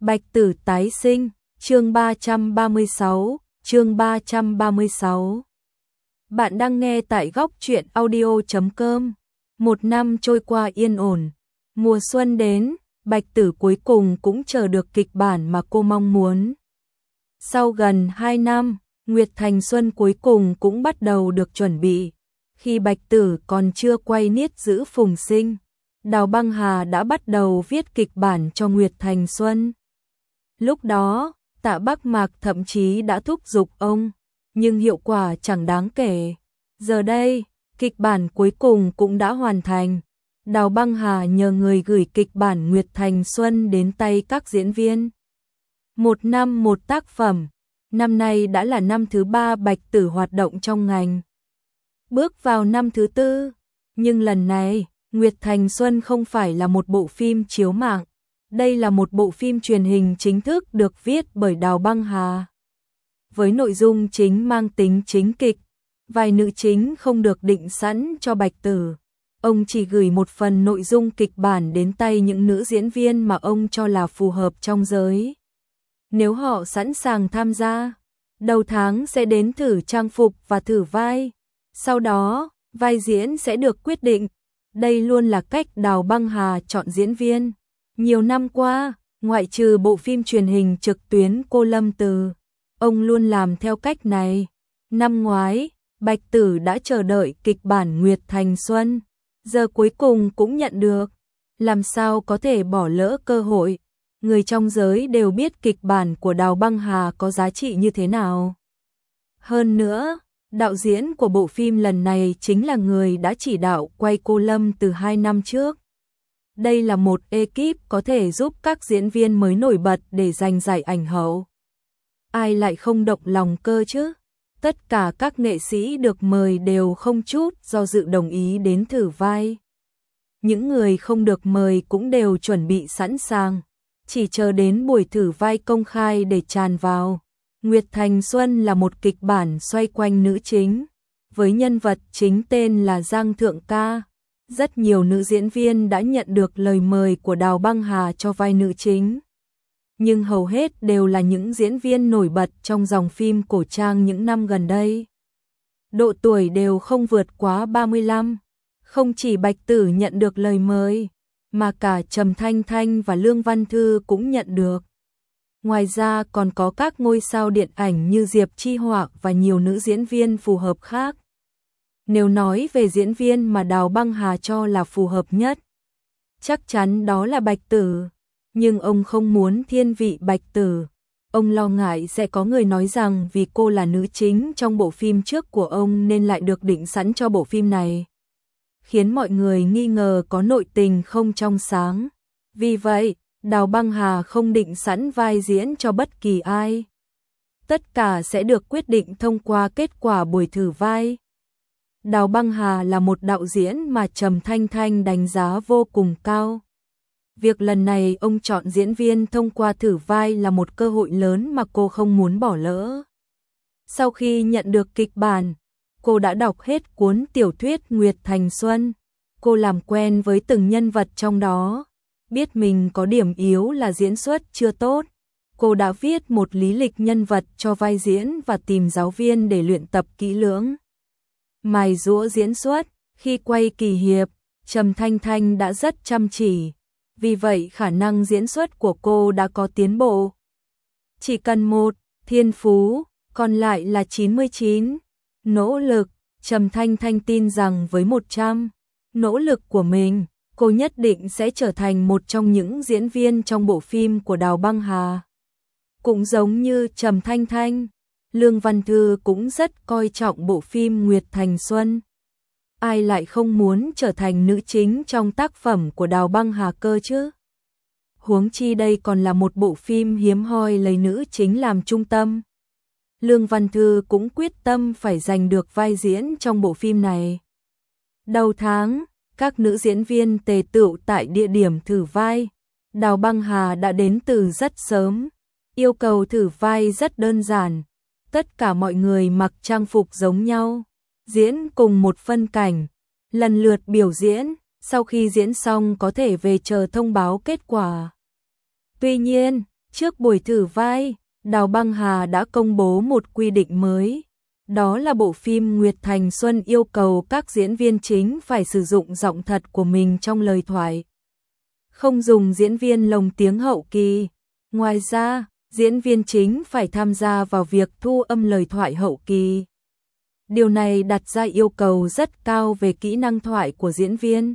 Bạch Tử tái sinh, chương 336, chương 336. Bạn đang nghe tại góc truyện audio.com. Một năm trôi qua yên ổn, mùa xuân đến, Bạch Tử cuối cùng cũng chờ được kịch bản mà cô mong muốn. Sau gần 2 năm, Nguyệt Thành Xuân cuối cùng cũng bắt đầu được chuẩn bị. Khi Bạch Tử còn chưa quay Niết Giữ Phùng Sinh, Đào Băng Hà đã bắt đầu viết kịch bản cho Nguyệt Thành Xuân. Lúc đó, Tạ Bắc Mạc thậm chí đã thúc giục ông, nhưng hiệu quả chẳng đáng kể. Giờ đây, kịch bản cuối cùng cũng đã hoàn thành. Đào Băng Hà nhờ người gửi kịch bản Nguyệt Thành Xuân đến tay các diễn viên. Một năm một tác phẩm, năm nay đã là năm thứ 3 Bạch Tử hoạt động trong ngành. Bước vào năm thứ 4, nhưng lần này, Nguyệt Thành Xuân không phải là một bộ phim chiếu mạng. Đây là một bộ phim truyền hình chính thức được viết bởi Đào Băng Hà. Với nội dung chính mang tính chính kịch, vai nữ chính không được định sẵn cho Bạch Tử. Ông chỉ gửi một phần nội dung kịch bản đến tay những nữ diễn viên mà ông cho là phù hợp trong giới. Nếu họ sẵn sàng tham gia, đầu tháng sẽ đến thử trang phục và thử vai. Sau đó, vai diễn sẽ được quyết định. Đây luôn là cách Đào Băng Hà chọn diễn viên. Nhiều năm qua, ngoại trừ bộ phim truyền hình trực tuyến Cô Lâm Từ, ông luôn làm theo cách này. Năm ngoái, Bạch Tử đã chờ đợi kịch bản Nguyệt Thành Xuân, giờ cuối cùng cũng nhận được. Làm sao có thể bỏ lỡ cơ hội? Người trong giới đều biết kịch bản của Đào Băng Hà có giá trị như thế nào. Hơn nữa, đạo diễn của bộ phim lần này chính là người đã chỉ đạo quay Cô Lâm từ 2 năm trước. Đây là một ekip có thể giúp các diễn viên mới nổi bật để giành giải ảnh hậu. Ai lại không động lòng cơ chứ? Tất cả các nghệ sĩ được mời đều không chút do dự đồng ý đến thử vai. Những người không được mời cũng đều chuẩn bị sẵn sàng, chỉ chờ đến buổi thử vai công khai để tràn vào. Nguyệt Thành Xuân là một kịch bản xoay quanh nữ chính, với nhân vật chính tên là Giang Thượng Ca. Rất nhiều nữ diễn viên đã nhận được lời mời của Đào Băng Hà cho vai nữ chính. Nhưng hầu hết đều là những diễn viên nổi bật trong dòng phim cổ trang những năm gần đây. Độ tuổi đều không vượt quá 35. Không chỉ Bạch Tử nhận được lời mời, mà cả Trầm Thanh Thanh và Lương Văn Thư cũng nhận được. Ngoài ra còn có các ngôi sao điện ảnh như Diệp Chi Họa và nhiều nữ diễn viên phù hợp khác. Nếu nói về diễn viên mà Đào Băng Hà cho là phù hợp nhất, chắc chắn đó là Bạch Tử. Nhưng ông không muốn thiên vị Bạch Tử. Ông lo ngại sẽ có người nói rằng vì cô là nữ chính trong bộ phim trước của ông nên lại được định sẵn cho bộ phim này, khiến mọi người nghi ngờ có nội tình không trong sáng. Vì vậy, Đào Băng Hà không định sẵn vai diễn cho bất kỳ ai. Tất cả sẽ được quyết định thông qua kết quả buổi thử vai. Đào Băng Hà là một đạo diễn mà Trầm Thanh Thanh đánh giá vô cùng cao. Việc lần này ông chọn diễn viên thông qua thử vai là một cơ hội lớn mà cô không muốn bỏ lỡ. Sau khi nhận được kịch bản, cô đã đọc hết cuốn tiểu thuyết Nguyệt Thành Xuân. Cô làm quen với từng nhân vật trong đó, biết mình có điểm yếu là diễn xuất chưa tốt. Cô đã viết một lý lịch nhân vật cho vai diễn và tìm giáo viên để luyện tập kỹ lưỡng. Mài giũa diễn xuất, khi quay kỳ hiệp, Trầm Thanh Thanh đã rất chăm chỉ. Vì vậy khả năng diễn xuất của cô đã có tiến bộ. Chỉ cần một thiên phú, còn lại là 99 nỗ lực. Trầm Thanh Thanh tin rằng với 100 nỗ lực của mình, cô nhất định sẽ trở thành một trong những diễn viên trong bộ phim của Đào Băng Hà. Cũng giống như Trầm Thanh Thanh, Lương Văn Thư cũng rất coi trọng bộ phim Nguyệt Thành Xuân. Ai lại không muốn trở thành nữ chính trong tác phẩm của Đào Băng Hà cơ chứ? Huống chi đây còn là một bộ phim hiếm hoi lấy nữ chính làm trung tâm. Lương Văn Thư cũng quyết tâm phải giành được vai diễn trong bộ phim này. Đầu tháng, các nữ diễn viên tề tựu tại địa điểm thử vai. Đào Băng Hà đã đến từ rất sớm. Yêu cầu thử vai rất đơn giản. Tất cả mọi người mặc trang phục giống nhau, diễn cùng một phân cảnh, lần lượt biểu diễn, sau khi diễn xong có thể về chờ thông báo kết quả. Tuy nhiên, Trước buổi thử vai, Đào Băng Hà đã công bố một quy định mới. Đó là bộ phim Nguyệt Thành Xuân yêu cầu các diễn viên chính phải sử dụng giọng thật của mình trong lời thoại, không dùng diễn viên lồng tiếng hậu kỳ. Ngoài ra, diễn viên chính phải tham gia vào việc thu âm lời thoại hậu kỳ. Điều này đặt ra yêu cầu rất cao về kỹ năng thoại của diễn viên.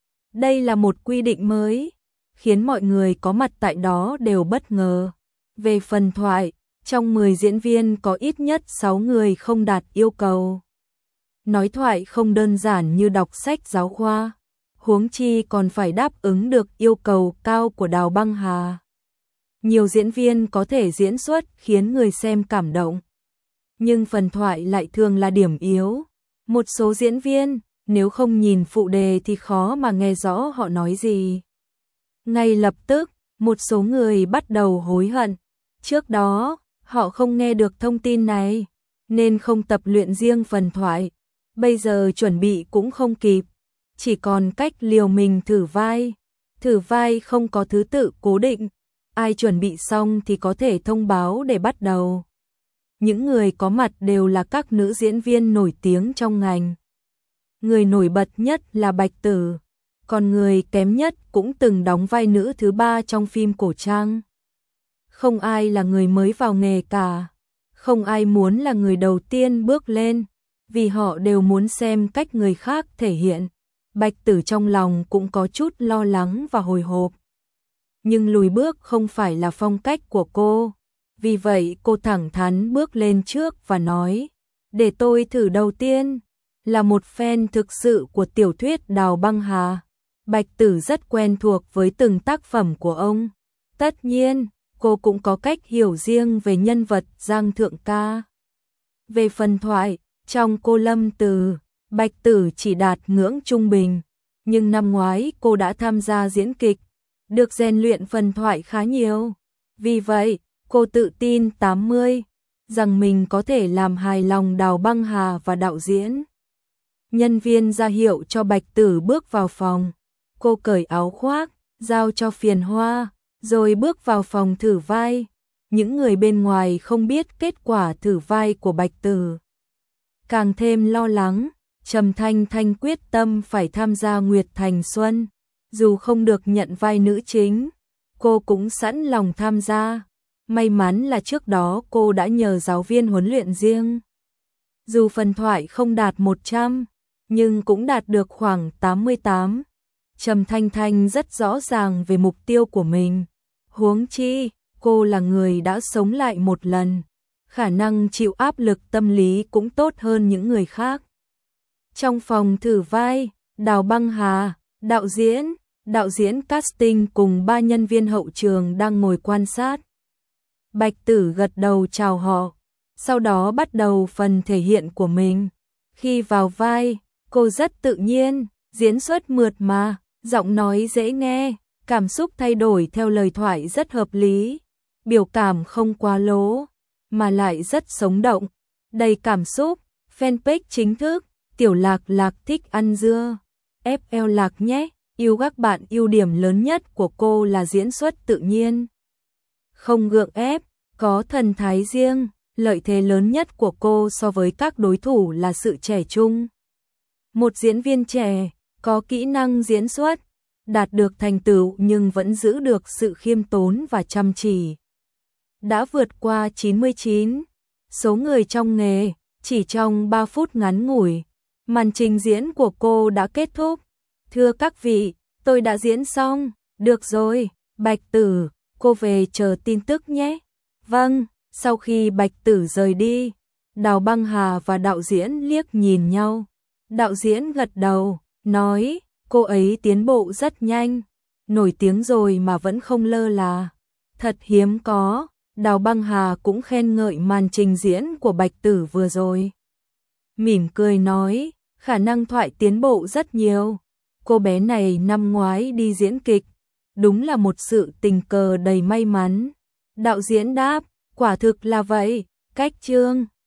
Đây là một quy định mới, khiến mọi người có mặt tại đó đều bất ngờ. Về phần thoại, trong 10 diễn viên có ít nhất 6 người không đạt yêu cầu. Nói thoại không đơn giản như đọc sách giáo khoa, huống chi còn phải đáp ứng được yêu cầu cao của Đào Băng Hà. Nhiều diễn viên có thể diễn xuất khiến người xem cảm động, nhưng phần thoại lại thường là điểm yếu. Một số diễn viên, nếu không nhìn phụ đề thì khó mà nghe rõ họ nói gì. Ngay lập tức, một số người bắt đầu hối hận. Trước đó, họ không nghe được thông tin này, nên không tập luyện riêng phần thoại. Bây giờ chuẩn bị cũng không kịp, chỉ còn cách liều mình thử vai. Thử vai không có thứ tự cố định, ai chuẩn bị xong thì có thể thông báo để bắt đầu. Những người có mặt đều là các nữ diễn viên nổi tiếng trong ngành. Người nổi bật nhất là Bạch Tử, còn người kém nhất cũng từng đóng vai nữ thứ 3 trong phim cổ trang. Không ai là người mới vào nghề cả, không ai muốn là người đầu tiên bước lên, vì họ đều muốn xem cách người khác thể hiện. Bạch Tử trong lòng cũng có chút lo lắng và hồi hộp. Nhưng lùi bước không phải là phong cách của cô, vì vậy cô thẳng thắn bước lên trước và nói, để tôi thử đầu tiên. Là một fan thực sự của tiểu thuyết Đào Băng Hà, Bạch Tử rất quen thuộc với từng tác phẩm của ông. Tất nhiên, cô cũng có cách hiểu riêng về nhân vật Giang Thượng Ca. Về phần thoại, trong Cô Lâm Từ, Bạch Tử chỉ đạt ngưỡng trung bình, nhưng năm ngoái cô đã tham gia diễn kịch, được rèn luyện phần thoại khá nhiều. Vì vậy, cô tự tin 80 rằng mình có thể làm hài lòng Đào Băng Hà và đạo diễn. Nhân viên ra hiệu cho Bạch Tử bước vào phòng. Cô cởi áo khoác, giao cho Phiền Hoa, rồi bước vào phòng thử vai. Những người bên ngoài không biết kết quả thử vai của Bạch Tử, càng thêm lo lắng. Trầm Thanh Thanh quyết tâm phải tham gia Nguyệt Thành Xuân. Dù không được nhận vai nữ chính, cô cũng sẵn lòng tham gia. May mắn là trước đó cô đã nhờ giáo viên huấn luyện riêng. Dù phần thoại không đạt 100, nhưng cũng đạt được khoảng 88. Trầm Thanh Thanh rất rõ ràng về mục tiêu của mình. Huống chi, cô là người đã sống lại một lần, khả năng chịu áp lực tâm lý cũng tốt hơn những người khác. Trong phòng thử vai, Đào Băng Hà, đạo diễn casting cùng 3 nhân viên hậu trường đang ngồi quan sát. Bạch Tử gật đầu chào họ, sau đó bắt đầu phần thể hiện của mình. Khi vào vai, cô rất tự nhiên, diễn xuất mượt mà, giọng nói dễ nghe, cảm xúc thay đổi theo lời thoại rất hợp lý, biểu cảm không quá lố, mà lại rất sống động, đầy cảm xúc. Fanpage chính thức, Tiểu Lạc Lạc thích ăn dưa, FL Lạc nhé, yêu các bạn. Ưu điểm lớn nhất của cô là diễn xuất tự nhiên, không gượng ép, có thần thái riêng. Lợi thế lớn nhất của cô so với các đối thủ là sự trẻ trung. Một diễn viên trẻ, có kỹ năng diễn xuất, đạt được thành tựu nhưng vẫn giữ được sự khiêm tốn và chăm chỉ. Đã vượt qua 99 số người trong nghề, chỉ trong 3 phút ngắn ngủi, màn trình diễn của cô đã kết thúc. Thưa các vị, tôi đã diễn xong, được rồi, Bạch Tử, cô về chờ tin tức nhé. Vâng. Sau khi Bạch Tử rời đi, Đào Băng Hà và đạo diễn liếc nhìn nhau. Đạo diễn gật đầu, nói, cô ấy tiến bộ rất nhanh, nổi tiếng rồi mà vẫn không lơ là. Thật hiếm có. Đào Băng Hà cũng khen ngợi màn trình diễn của Bạch Tử vừa rồi. Mỉm cười nói, khả năng thoại tiến bộ rất nhiều. Cô bé này năm ngoái đi diễn kịch, đúng là một sự tình cờ đầy may mắn. Đạo diễn đáp, quả thực là vậy, cách chương.